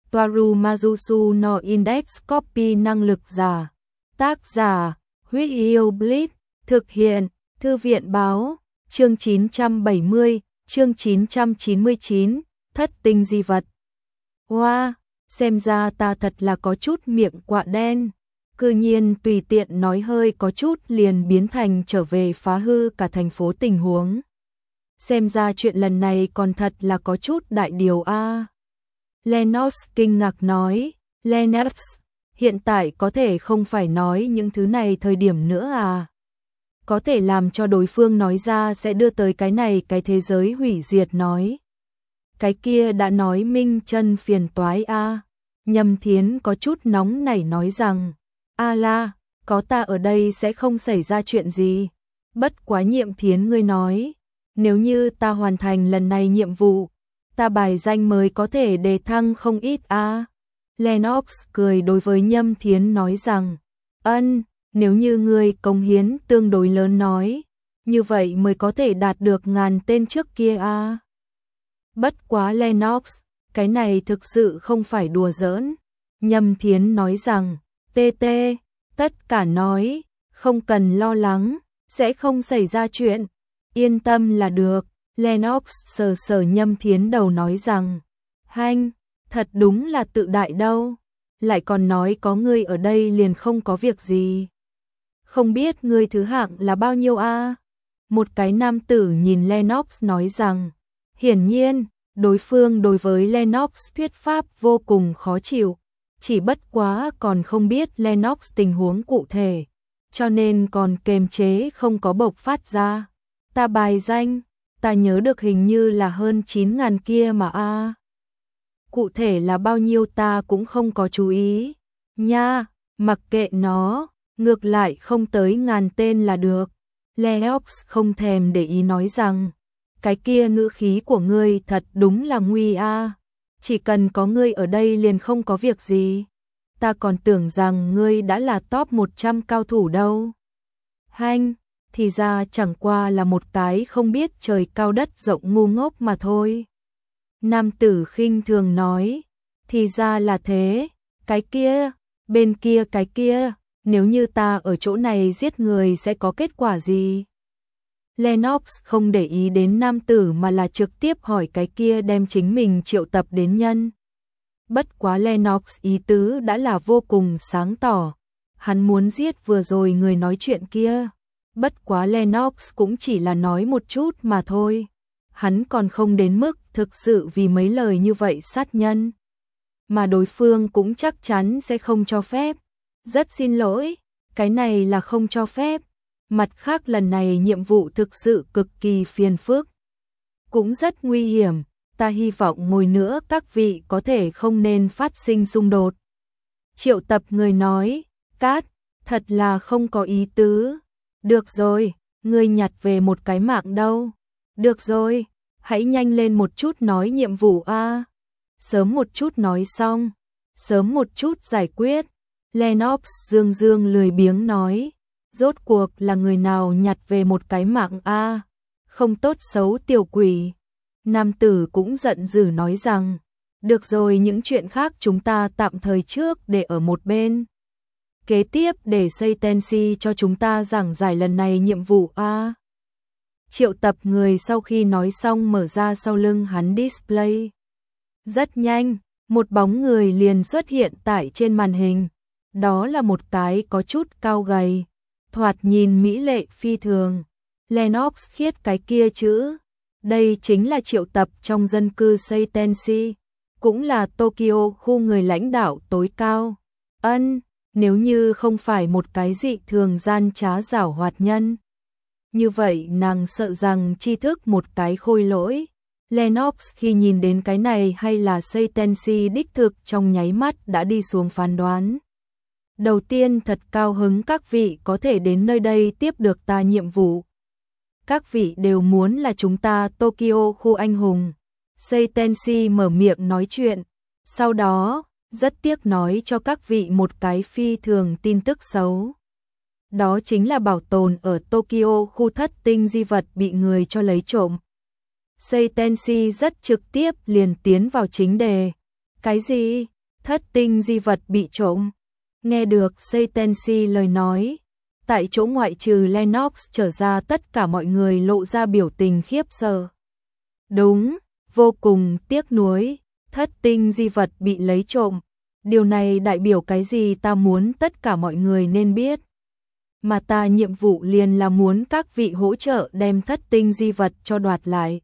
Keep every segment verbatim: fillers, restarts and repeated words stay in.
Toaru Majusu no Index Copy năng lực giả. Tác giả, Huyết Yêu Blitz, thực hiện, Thư viện báo, chương chín trăm bảy mươi, chương chín trăm chín mươi chín, thất tinh di vật. Hoa, wow, xem ra ta thật là có chút miệng quạ đen. Cư nhiên tùy tiện nói hơi có chút liền biến thành trở về phá hư cả thành phố tình huống. Xem ra chuyện lần này còn thật là có chút đại điều a. À. Lennox kinh ngạc nói, Lennox, hiện tại có thể không phải nói những thứ này thời điểm nữa à. Có thể làm cho đối phương nói ra sẽ đưa tới cái này cái thế giới hủy diệt nói. Cái kia đã nói minh chân phiền toái a. À. Nhâm Thiến có chút nóng nảy nói rằng, a la, có ta ở đây sẽ không xảy ra chuyện gì. Bất quá Nhiệm Thiến ngươi nói, nếu như ta hoàn thành lần này nhiệm vụ, ta bài danh mới có thể đề thăng không ít a. À. Lennox cười đối với Nhâm Thiến nói rằng, ân, nếu như ngươi cống hiến tương đối lớn nói, như vậy mới có thể đạt được ngàn tên trước kia a. À. Bất quá Lennox, cái này thực sự không phải đùa giỡn. Nhâm Thiến nói rằng, tê tê, tất cả nói, không cần lo lắng, sẽ không xảy ra chuyện, yên tâm là được. Lennox sờ sờ Nhâm Thiến đầu nói rằng, hanh, thật đúng là tự đại đâu, lại còn nói có ngươi ở đây liền không có việc gì. Không biết ngươi thứ hạng là bao nhiêu a? À? Một cái nam tử nhìn Lennox nói rằng, hiển nhiên, đối phương đối với Lennox thuyết pháp vô cùng khó chịu, chỉ bất quá còn không biết Lennox tình huống cụ thể, cho nên còn kềm chế không có bộc phát ra. Ta bài danh, ta nhớ được hình như là hơn chín ngàn kia mà a. À. Cụ thể là bao nhiêu ta cũng không có chú ý. Nha, mặc kệ nó, ngược lại không tới ngàn tên là được. Lennox không thèm để ý nói rằng, cái kia ngữ khí của ngươi thật đúng là nguy a. À. Chỉ cần có ngươi ở đây liền không có việc gì. Ta còn tưởng rằng ngươi đã là top một trăm cao thủ đâu. Hanh, thì ra chẳng qua là một cái không biết trời cao đất rộng ngu ngốc mà thôi. Nam tử khinh thường nói, thì ra là thế, cái kia, bên kia cái kia, nếu như ta ở chỗ này giết người sẽ có kết quả gì? Lennox không để ý đến nam tử mà là trực tiếp hỏi cái kia đem chính mình triệu tập đến nhân. Bất quá Lennox ý tứ đã là vô cùng sáng tỏ, hắn muốn giết vừa rồi người nói chuyện kia. Bất quá Lennox cũng chỉ là nói một chút mà thôi. Hắn còn không đến mức thực sự vì mấy lời như vậy sát nhân. Mà đối phương cũng chắc chắn sẽ không cho phép. Rất xin lỗi, cái này là không cho phép. Mặt khác lần này nhiệm vụ thực sự cực kỳ phiền phức. Cũng rất nguy hiểm, ta hy vọng ngồi nữa các vị có thể không nên phát sinh xung đột. Triệu tập người nói, Cát, thật là không có ý tứ. Được rồi, ngươi nhặt về một cái mạng đâu. Được rồi, hãy nhanh lên một chút nói nhiệm vụ a. Sớm một chút nói xong, sớm một chút giải quyết. Lennox dương dương lười biếng nói, rốt cuộc là người nào nhặt về một cái mạng a? Không tốt xấu tiểu quỷ. Nam tử cũng giận dữ nói rằng, được rồi những chuyện khác chúng ta tạm thời trước để ở một bên. Kế tiếp để xây Tensi cho chúng ta giảng giải lần này nhiệm vụ a. Triệu tập người sau khi nói xong mở ra sau lưng hắn display. Rất nhanh, một bóng người liền xuất hiện tại trên màn hình. Đó là một cái có chút cao gầy, thoạt nhìn mỹ lệ phi thường. Lennox khiết cái kia chữ. Đây chính là triệu tập trong dân cư xây Tensi, cũng là Tokyo khu người lãnh đạo tối cao. Ân, nếu như không phải một cái dị thường gian trá giảo hoạt nhân. Như vậy nàng sợ rằng tri thức một cái khôi lỗi. Lennox khi nhìn đến cái này hay là xây Tensi đích thực trong nháy mắt đã đi xuống phán đoán. Đầu tiên thật cao hứng các vị có thể đến nơi đây tiếp được ta nhiệm vụ. Các vị đều muốn là chúng ta Tokyo khu anh hùng. Sei Tensi mở miệng nói chuyện. Sau đó, rất tiếc nói cho các vị một cái phi thường tin tức xấu. Đó chính là bảo tồn ở Tokyo khu thất tinh di vật bị người cho lấy trộm. Sei Tensi rất trực tiếp liền tiến vào chính đề. Cái gì? thất tinh di vật bị trộm. Nghe được Saitensi lời nói, tại chỗ ngoại trừ Lennox trở ra tất cả mọi người lộ ra biểu tình khiếp sợ. Đúng, vô cùng tiếc nuối, thất tinh di vật bị lấy trộm. Điều này đại biểu cái gì ta muốn tất cả mọi người nên biết. Mà ta nhiệm vụ liền là muốn các vị hỗ trợ đem thất tinh di vật cho đoạt lại.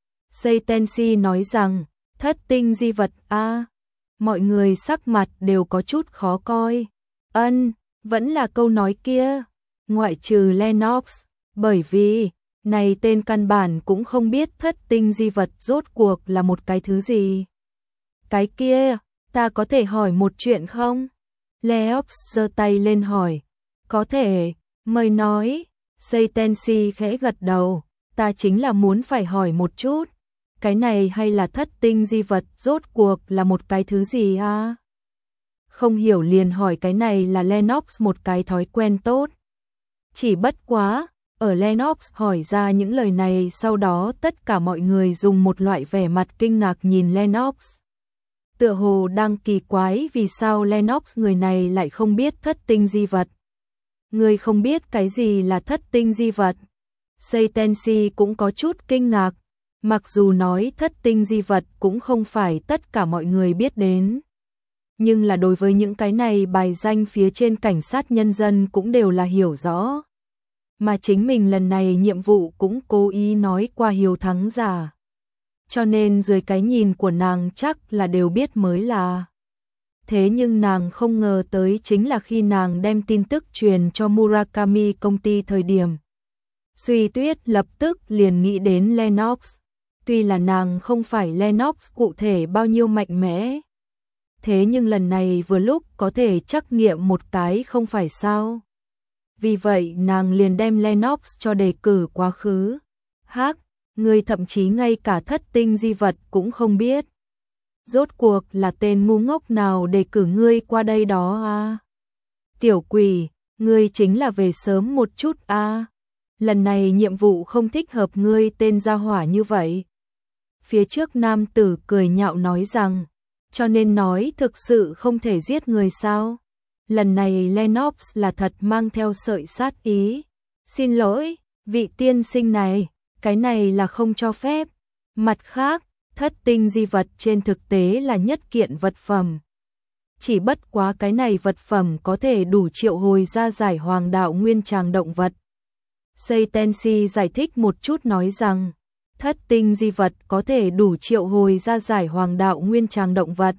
Saitensi nói rằng, thất tinh di vật a à, mọi người sắc mặt đều có chút khó coi. Ân, vẫn là câu nói kia, ngoại trừ Lennox, bởi vì, này tên căn bản cũng không biết thất tinh di vật rốt cuộc là một cái thứ gì. Cái kia, ta có thể hỏi một chuyện không? Leox giơ tay lên hỏi. Có thể, mời nói. Saitensi khẽ gật đầu, ta chính là muốn phải hỏi một chút. Cái này hay là thất tinh di vật rốt cuộc là một cái thứ gì à? Không hiểu liền hỏi cái này là Lennox một cái thói quen tốt. Chỉ bất quá, ở Lennox hỏi ra những lời này sau đó tất cả mọi người dùng một loại vẻ mặt kinh ngạc nhìn Lennox. Tựa hồ đang kỳ quái vì sao Lennox người này lại không biết thất tinh di vật. Người không biết cái gì là thất tinh di vật. Saitensi cũng có chút kinh ngạc, mặc dù nói thất tinh di vật cũng không phải tất cả mọi người biết đến. Nhưng là đối với những cái này bài danh phía trên cảnh sát nhân dân cũng đều là hiểu rõ. Mà chính mình lần này nhiệm vụ cũng cố ý nói qua hiếu thắng giả. Cho nên dưới cái nhìn của nàng chắc là đều biết mới là. Thế nhưng nàng không ngờ tới chính là khi nàng đem tin tức truyền cho Murakami công ty thời điểm. Suy Tuyết lập tức liền nghĩ đến Lennox. Tuy là nàng không phải Lennox cụ thể bao nhiêu mạnh mẽ. Thế nhưng lần này vừa lúc có thể trắc nghiệm một cái không phải sao. Vì vậy nàng liền đem Lennox cho đề cử quá khứ. Hắc, người thậm chí ngay cả thất tinh di vật cũng không biết. Rốt cuộc là tên ngu ngốc nào đề cử ngươi qua đây đó à? Tiểu quỷ, ngươi chính là về sớm một chút à? Lần này nhiệm vụ không thích hợp ngươi tên gia hỏa như vậy. Phía trước nam tử cười nhạo nói rằng, cho nên nói thực sự không thể giết người sao? Lần này Lennox là thật mang theo sợi sát ý. Xin lỗi, vị tiên sinh này, cái này là không cho phép. Mặt khác, thất tinh di vật trên thực tế là nhất kiện vật phẩm. Chỉ bất quá cái này vật phẩm có thể đủ triệu hồi ra giải hoàng đạo nguyên tràng động vật. Saitensi giải thích một chút nói rằng, thất tinh di vật có thể đủ triệu hồi ra giải hoàng đạo nguyên tràng động vật.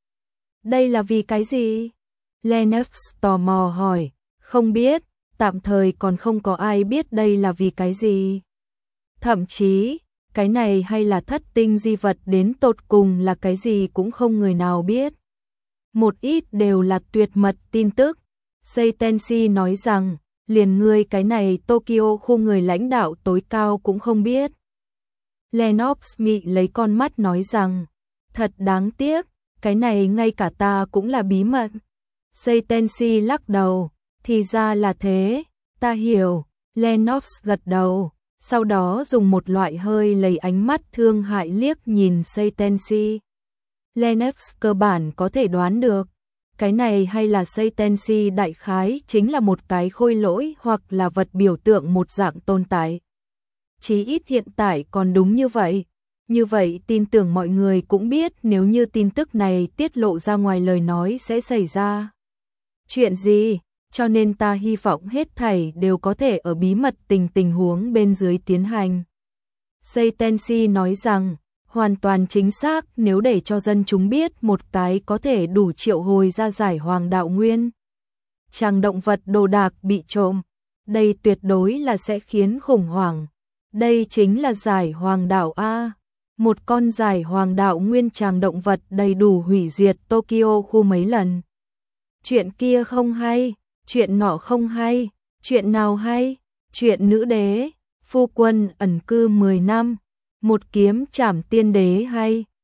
Đây là vì cái gì? Lennox tò mò hỏi, không biết, tạm thời còn không có ai biết đây là vì cái gì. Thậm chí, cái này hay là thất tinh di vật đến tột cùng là cái gì cũng không người nào biết. Một ít đều là tuyệt mật tin tức. Saitensi nói rằng, liền ngươi cái này Tokyo khu người lãnh đạo tối cao cũng không biết. Lennox mị lấy con mắt nói rằng, thật đáng tiếc, cái này ngay cả ta cũng là bí mật. Saitensi lắc đầu, thì ra là thế, ta hiểu. Lennox gật đầu, sau đó dùng một loại hơi lấy ánh mắt thương hại liếc nhìn Saitensi. Lennox cơ bản có thể đoán được, cái này hay là Saitensi đại khái chính là một cái khôi lỗi hoặc là vật biểu tượng một dạng tồn tại. Chí ít hiện tại còn đúng như vậy. Như vậy tin tưởng mọi người cũng biết nếu như tin tức này tiết lộ ra ngoài lời nói sẽ xảy ra chuyện gì, cho nên ta hy vọng hết thảy đều có thể ở bí mật tình tình huống bên dưới tiến hành. Saitensi nói rằng, hoàn toàn chính xác nếu để cho dân chúng biết một cái có thể đủ triệu hồi ra giải hoàng đạo nguyên. Chàng động vật đồ đạc bị trộm, đây tuyệt đối là sẽ khiến khủng hoảng. Đây chính là giải hoàng đạo A. Một con giải hoàng đạo nguyên tràng động vật đầy đủ hủy diệt Tokyo khu mấy lần. Chuyện kia không hay, chuyện nọ không hay, chuyện nào hay, chuyện nữ đế, phu quân ẩn cư mười năm, một kiếm trảm tiên đế hay.